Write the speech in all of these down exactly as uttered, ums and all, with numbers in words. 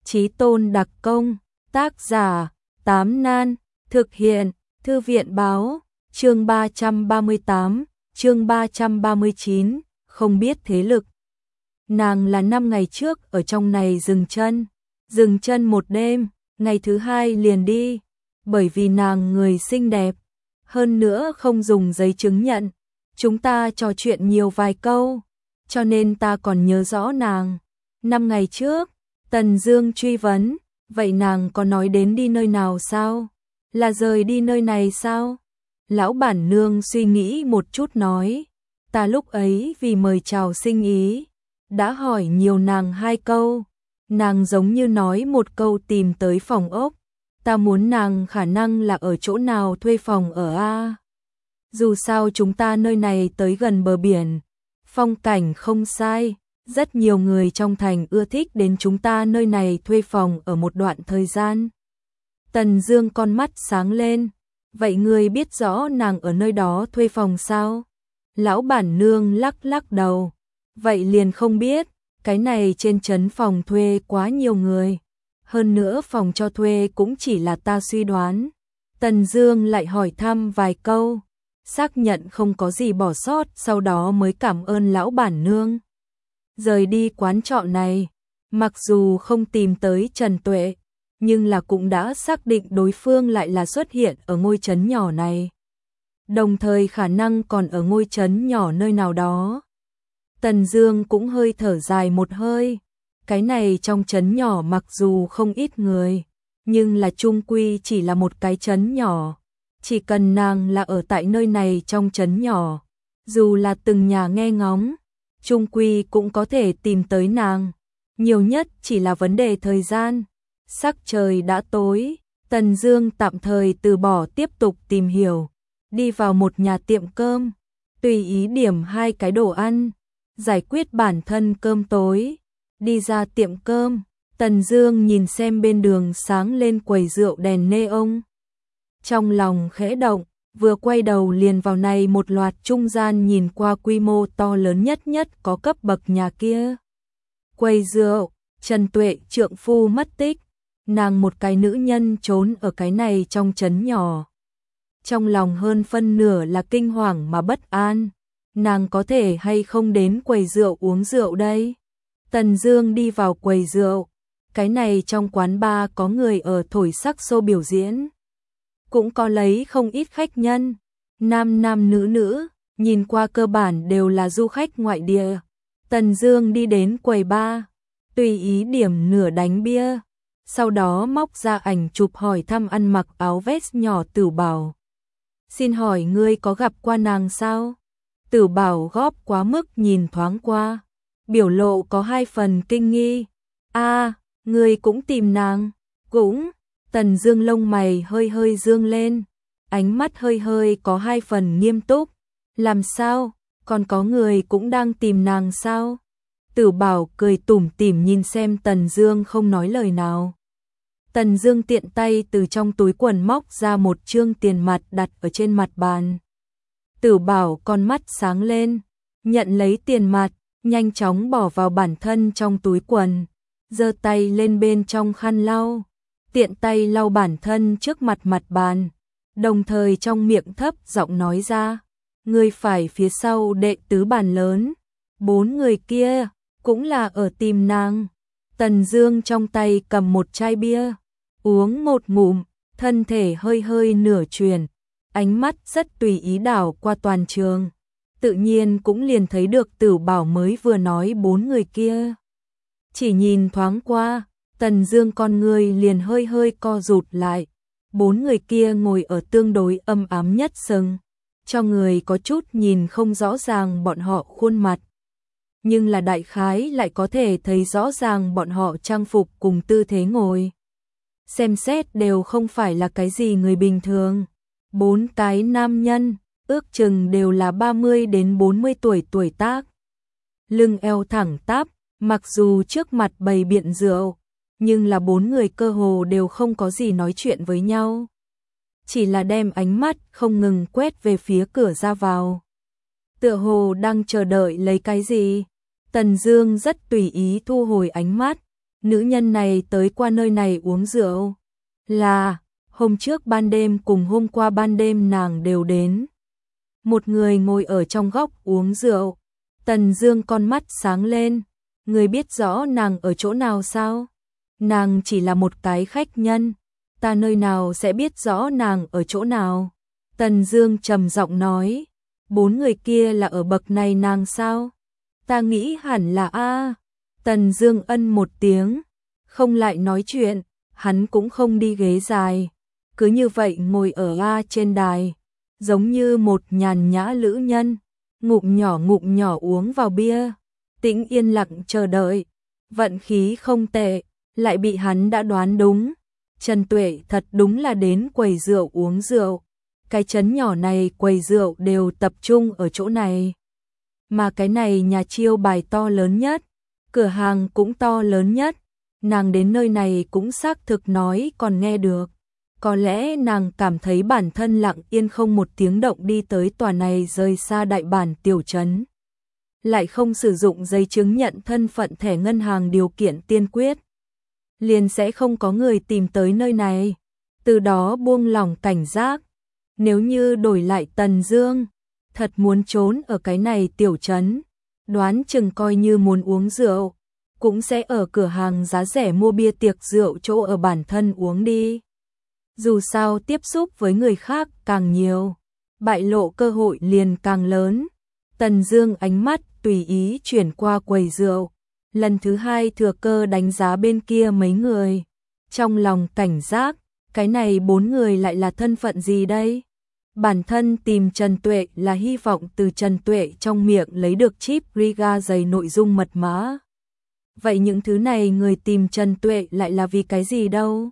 Chí tôn đặc công, tác giả, Tám Nan, thực hiện, Thư viện báo, chương ba trăm ba mươi tám, chương ba trăm ba mươi chín, không biết thế lực. Nàng là năm ngày trước ở trong này dừng chân, dừng chân một đêm, ngày thứ hai liền đi, bởi vì nàng người xinh đẹp, hơn nữa không dùng giấy chứng nhận, chúng ta trò chuyện nhiều vài câu, cho nên ta còn nhớ rõ nàng. Năm ngày trước, Tần Dương truy vấn, vậy nàng có nói đến đi nơi nào sao? Là rời đi nơi này sao? Lão bản nương suy nghĩ một chút nói, ta lúc ấy vì mời chào sinh ý, đã hỏi nhiều nàng hai câu, nàng giống như nói một câu tìm tới phòng ốc, ta muốn nàng khả năng là ở chỗ nào thuê phòng ở a. Dù sao chúng ta nơi này tới gần bờ biển, phong cảnh không sai, rất nhiều người trong thành ưa thích đến chúng ta nơi này thuê phòng ở một đoạn thời gian. Tần Dương con mắt sáng lên, vậy ngươi biết rõ nàng ở nơi đó thuê phòng sao? Lão bản nương lắc lắc đầu, vậy liền không biết, cái này trên trấn phòng thuê quá nhiều người, hơn nữa phòng cho thuê cũng chỉ là ta suy đoán. Tần Dương lại hỏi thăm vài câu, xác nhận không có gì bỏ sót, sau đó mới cảm ơn lão bản nương. Rời đi quán trọ này, mặc dù không tìm tới Trần Tuệ, nhưng là cũng đã xác định đối phương lại là xuất hiện ở ngôi trấn nhỏ này. Đồng thời khả năng còn ở ngôi trấn nhỏ nơi nào đó. Tần Dương cũng hơi thở dài một hơi, cái này trong trấn nhỏ mặc dù không ít người, nhưng là chung quy chỉ là một cái trấn nhỏ. Chỉ cần nàng là ở tại nơi này trong trấn nhỏ, dù là từng nhà nghe ngóng, chung quy cũng có thể tìm tới nàng, nhiều nhất chỉ là vấn đề thời gian. Sắc trời đã tối, Tần Dương tạm thời từ bỏ tiếp tục tìm hiểu, đi vào một nhà tiệm cơm, tùy ý điểm hai cái đồ ăn, giải quyết bản thân cơm tối. Đi ra tiệm cơm, Tần Dương nhìn xem bên đường sáng lên quầy rượu đèn neon, trong lòng khẽ động, vừa quay đầu liền vào này một loạt trung gian nhìn qua quy mô to lớn nhất nhất có cấp bậc nhà kia. Quầy rượu, Trần Tuệ trượng phu mất tích, nàng một cái nữ nhân trốn ở cái này trong trấn nhỏ. Trong lòng hơn phân nửa là kinh hoàng mà bất an, nàng có thể hay không đến quầy rượu uống rượu đây? Tần Dương đi vào quầy rượu, cái này trong quán bar có người ở thổi saxo biểu diễn, cũng có lấy không ít khách nhân, nam nam nữ nữ, nhìn qua cơ bản đều là du khách ngoại địa. Tần Dương đi đến quầy bar, tùy ý điểm nửa đánh bia, sau đó móc ra ảnh chụp hỏi thăm ăn mặc áo vest nhỏ Tử Bảo. Xin hỏi ngươi có gặp qua nàng sao? Tử Bảo góp quá mức nhìn thoáng qua, biểu lộ có hai phần kinh nghi. A, ngươi cũng tìm nàng? Cũng. Tần Dương lông mày hơi hơi dương lên, ánh mắt hơi hơi có hai phần nghiêm túc. Làm sao? Còn có người cũng đang tìm nàng sao? Tử Bảo cười tủm tỉm nhìn xem Tần Dương không nói lời nào. Tần Dương tiện tay từ trong túi quần móc ra một trương tiền mặt đặt ở trên mặt bàn. Tử Bảo con mắt sáng lên, nhận lấy tiền mặt, nhanh chóng bỏ vào bản thân trong túi quần, giơ tay lên bên trong khăn lau, tiện tay lau bản thân trước mặt mặt bàn, đồng thời trong miệng thấp giọng nói ra, người phải phía sau đệ tứ bàn lớn, bốn người kia cũng là ở tìm nàng. Tần Dương trong tay cầm một chai bia, uống một ngụm, thân thể hơi hơi nửa chuyển, ánh mắt rất tùy ý đảo qua toàn trường, tự nhiên cũng liền thấy được Tử Bảo mới vừa nói bốn người kia. Chỉ nhìn thoáng qua, Tần Dương con người liền hơi hơi co rụt lại, bốn người kia ngồi ở tương đối âm ám nhất sừng, cho người có chút nhìn không rõ ràng bọn họ khuôn mặt, nhưng là đại khái lại có thể thấy rõ ràng bọn họ trang phục cùng tư thế ngồi. Xem xét đều không phải là cái gì người bình thường. Bốn cái nam nhân, ước chừng đều là ba mươi đến bốn mươi tuổi tuổi tác. Lưng eo thẳng tắp, mặc dù trước mặt bày biện rượu, nhưng là bốn người cơ hồ đều không có gì nói chuyện với nhau. Chỉ là đem ánh mắt không ngừng quét về phía cửa ra vào. Tựa hồ đang chờ đợi lấy cái gì. Tần Dương rất tùy ý thu hồi ánh mắt, nữ nhân này tới qua nơi này uống rượu. Là, hôm trước ban đêm cùng hôm qua ban đêm nàng đều đến. Một người ngồi ở trong góc uống rượu. Tần Dương con mắt sáng lên. Người biết rõ nàng ở chỗ nào sao? Nàng chỉ là một cái khách nhân. Ta nơi nào sẽ biết rõ nàng ở chỗ nào? Tần Dương trầm giọng nói. Bốn người kia là ở bậc này nàng sao? Ta nghĩ hẳn là a. Tần Dương ân một tiếng, không lại nói chuyện, hắn cũng không đi ghế dài, cứ như vậy ngồi ở a trên đài, giống như một nhàn nhã lữ nhân, ngụm nhỏ ngụm nhỏ uống vào bia, tĩnh yên lặng chờ đợi. Vận khí không tệ, lại bị hắn đã đoán đúng. Trần Tuệ thật đúng là đến quầy rượu uống rượu. Cái trấn nhỏ này quầy rượu đều tập trung ở chỗ này. Mà cái này nhà chiêu bài to lớn nhất, cửa hàng cũng to lớn nhất. Nàng đến nơi này cũng xác thực nói còn nghe được. Có lẽ nàng cảm thấy bản thân lặng yên không một tiếng động đi tới tòa này rời xa đại bản tiểu trấn. Lại không sử dụng giấy chứng nhận thân phận thẻ ngân hàng điều kiện tiên quyết. Liền sẽ không có người tìm tới nơi này. Từ đó buông lỏng cảnh giác. Nếu như đổi lại Tần Dương, thật muốn trốn ở cái này tiểu trấn, đoán chừng coi như muốn uống rượu, cũng sẽ ở cửa hàng giá rẻ mua bia tiệc rượu chỗ ở bản thân uống đi. Dù sao tiếp xúc với người khác càng nhiều, bại lộ cơ hội liền càng lớn. Tần Dương ánh mắt tùy ý chuyển qua quầy rượu, lần thứ hai thừa cơ đánh giá bên kia mấy người. Trong lòng cảnh giác, cái này bốn người lại là thân phận gì đây? Bản thân tìm Trần Tuệ là hy vọng từ Trần Tuệ trong miệng lấy được chip Riga dày nội dung mật mã. Vậy những thứ này người tìm Trần Tuệ lại là vì cái gì đâu?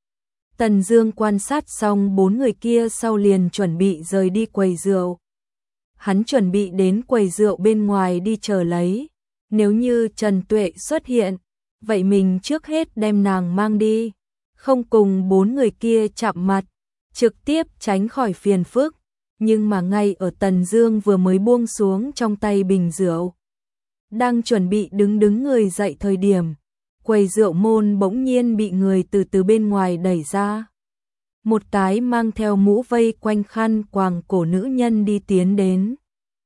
Tần Dương quan sát xong bốn người kia sau liền chuẩn bị rời đi quầy rượu. Hắn chuẩn bị đến quầy rượu bên ngoài đi chờ lấy. Nếu như Trần Tuệ xuất hiện, vậy mình trước hết đem nàng mang đi, không cùng bốn người kia chạm mặt, trực tiếp tránh khỏi phiền phức. Nhưng mà ngay ở Tần Dương vừa mới buông xuống trong tay bình rượu, đang chuẩn bị đứng đứng người dậy thời điểm, quầy rượu môn bỗng nhiên bị người từ từ bên ngoài đẩy ra. Một cái mang theo mũ vây quanh khăn quàng cổ nữ nhân đi tiến đến.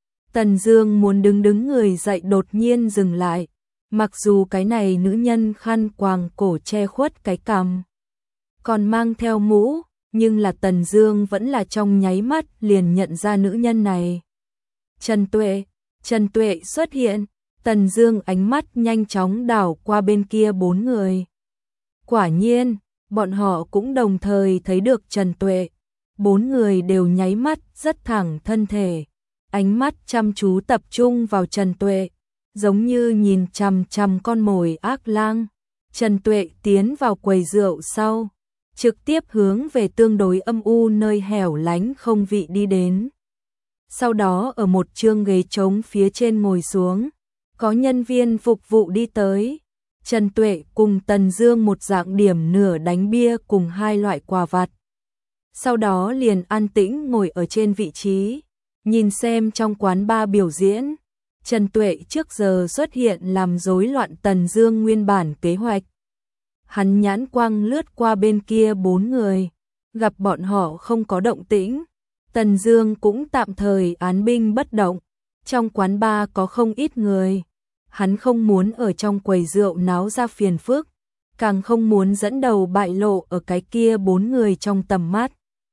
Tần Dương muốn đứng đứng người dậy đột nhiên dừng lại, mặc dù cái này nữ nhân khăn quàng cổ che khuất cái cằm, còn mang theo mũ, nhưng là Tần Dương vẫn là trong nháy mắt liền nhận ra nữ nhân này. Trần Tuệ, Trần Tuệ xuất hiện, Tần Dương ánh mắt nhanh chóng đảo qua bên kia bốn người. Quả nhiên, bọn họ cũng đồng thời thấy được Trần Tuệ. Bốn người đều nháy mắt rất thẳng thân thể, ánh mắt chăm chú tập trung vào Trần Tuệ, giống như nhìn chằm chằm con mồi ác lang. Trần Tuệ tiến vào quầy rượu sau, trực tiếp hướng về tương đối âm u nơi hẻo lánh không vị đi đến. Sau đó ở một chương ghế trống phía trên ngồi xuống, có nhân viên phục vụ đi tới. Trần Tuệ cùng Tần Dương một dạng điểm nửa đánh bia cùng hai loại quà vặt. Sau đó liền an tĩnh ngồi ở trên vị trí, nhìn xem trong quán bar biểu diễn. Trần Tuệ trước giờ xuất hiện làm rối loạn Tần Dương nguyên bản kế hoạch. Hắn nhãn quang lướt qua bên kia bốn người, gặp bọn họ không có động tĩnh, Tần Dương cũng tạm thời án binh bất động. Trong quán bar có không ít người, hắn không muốn ở trong quầy rượu náo ra phiền phức, càng không muốn dẫn đầu bại lộ ở cái kia bốn người trong tầm mắt.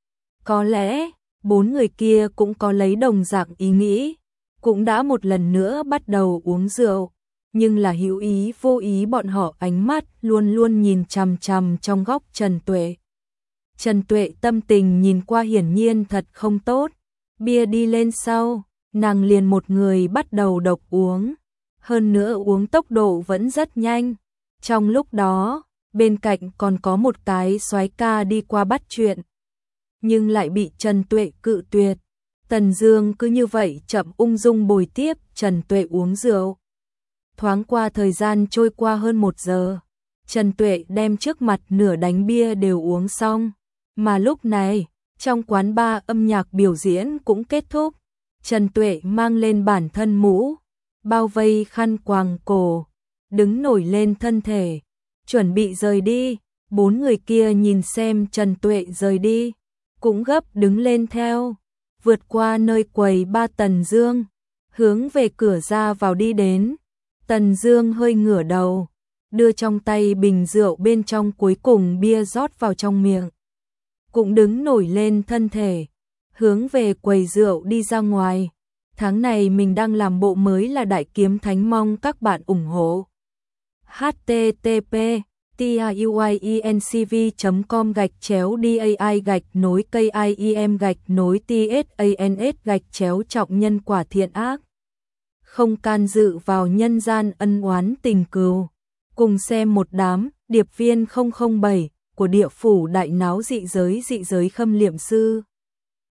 Có lẽ, bốn người kia cũng có lấy đồng dạng ý nghĩ, cũng đã một lần nữa bắt đầu uống rượu, nhưng là hữu ý vô ý bọn họ ánh mắt luôn luôn nhìn chằm chằm trong góc Trần Tuệ. Trần Tuệ tâm tình nhìn qua hiển nhiên thật không tốt, bia đi lên sau, nàng liền một người bắt đầu độc uống, hơn nữa uống tốc độ vẫn rất nhanh. Trong lúc đó, bên cạnh còn có một cái soái ca đi qua bắt chuyện, nhưng lại bị Trần Tuệ cự tuyệt. Tần Dương cứ như vậy chậm ung dung bồi tiếp Trần Tuệ uống rượu. Thoáng qua thời gian trôi qua hơn một giờ, Trần Tuệ đem trước mặt nửa đánh bia đều uống xong, mà lúc này, trong quán bar âm nhạc biểu diễn cũng kết thúc. Trần Tuệ mang lên bản thân mũ, bao vây khăn quàng cổ, đứng nổi lên thân thể, chuẩn bị rời đi. Bốn người kia nhìn xem Trần Tuệ rời đi, cũng gấp đứng lên theo, vượt qua nơi quầy ba Tần Dương, hướng về cửa ra vào đi đến. Tần Dương hơi ngửa đầu, đưa trong tay bình rượu bên trong cuối cùng bia rót vào trong miệng, cũng đứng nổi lên thân thể, hướng về quầy rượu đi ra ngoài. Tháng này mình đang làm bộ mới là Đại Kiếm Thánh, mong các bạn ủng hộ. h t t p tiuyencv chấm com gạch chéo dai gạch nối kiem gạch nối tsans gạch chéo trọng nhân quả thiện ác. Không can dự vào nhân gian ân oán tình cừu. Cùng xem một đám điệp viên không không bảy của địa phủ đại náo dị giới dị giới Khâm Liệm Sư.